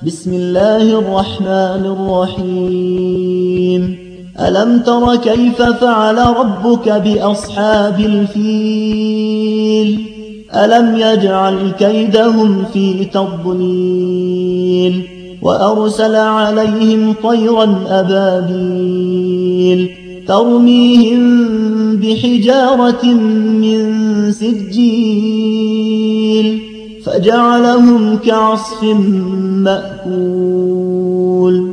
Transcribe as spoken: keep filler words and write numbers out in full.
بسم الله الرحمن الرحيم ألم تر كيف فعل ربك بأصحاب الفيل ألم يجعل كيدهم في تضليل وأرسل عليهم طيرا أبابيل ترميهم بحجارة من سجيل فجعلهم كعصف مأكول.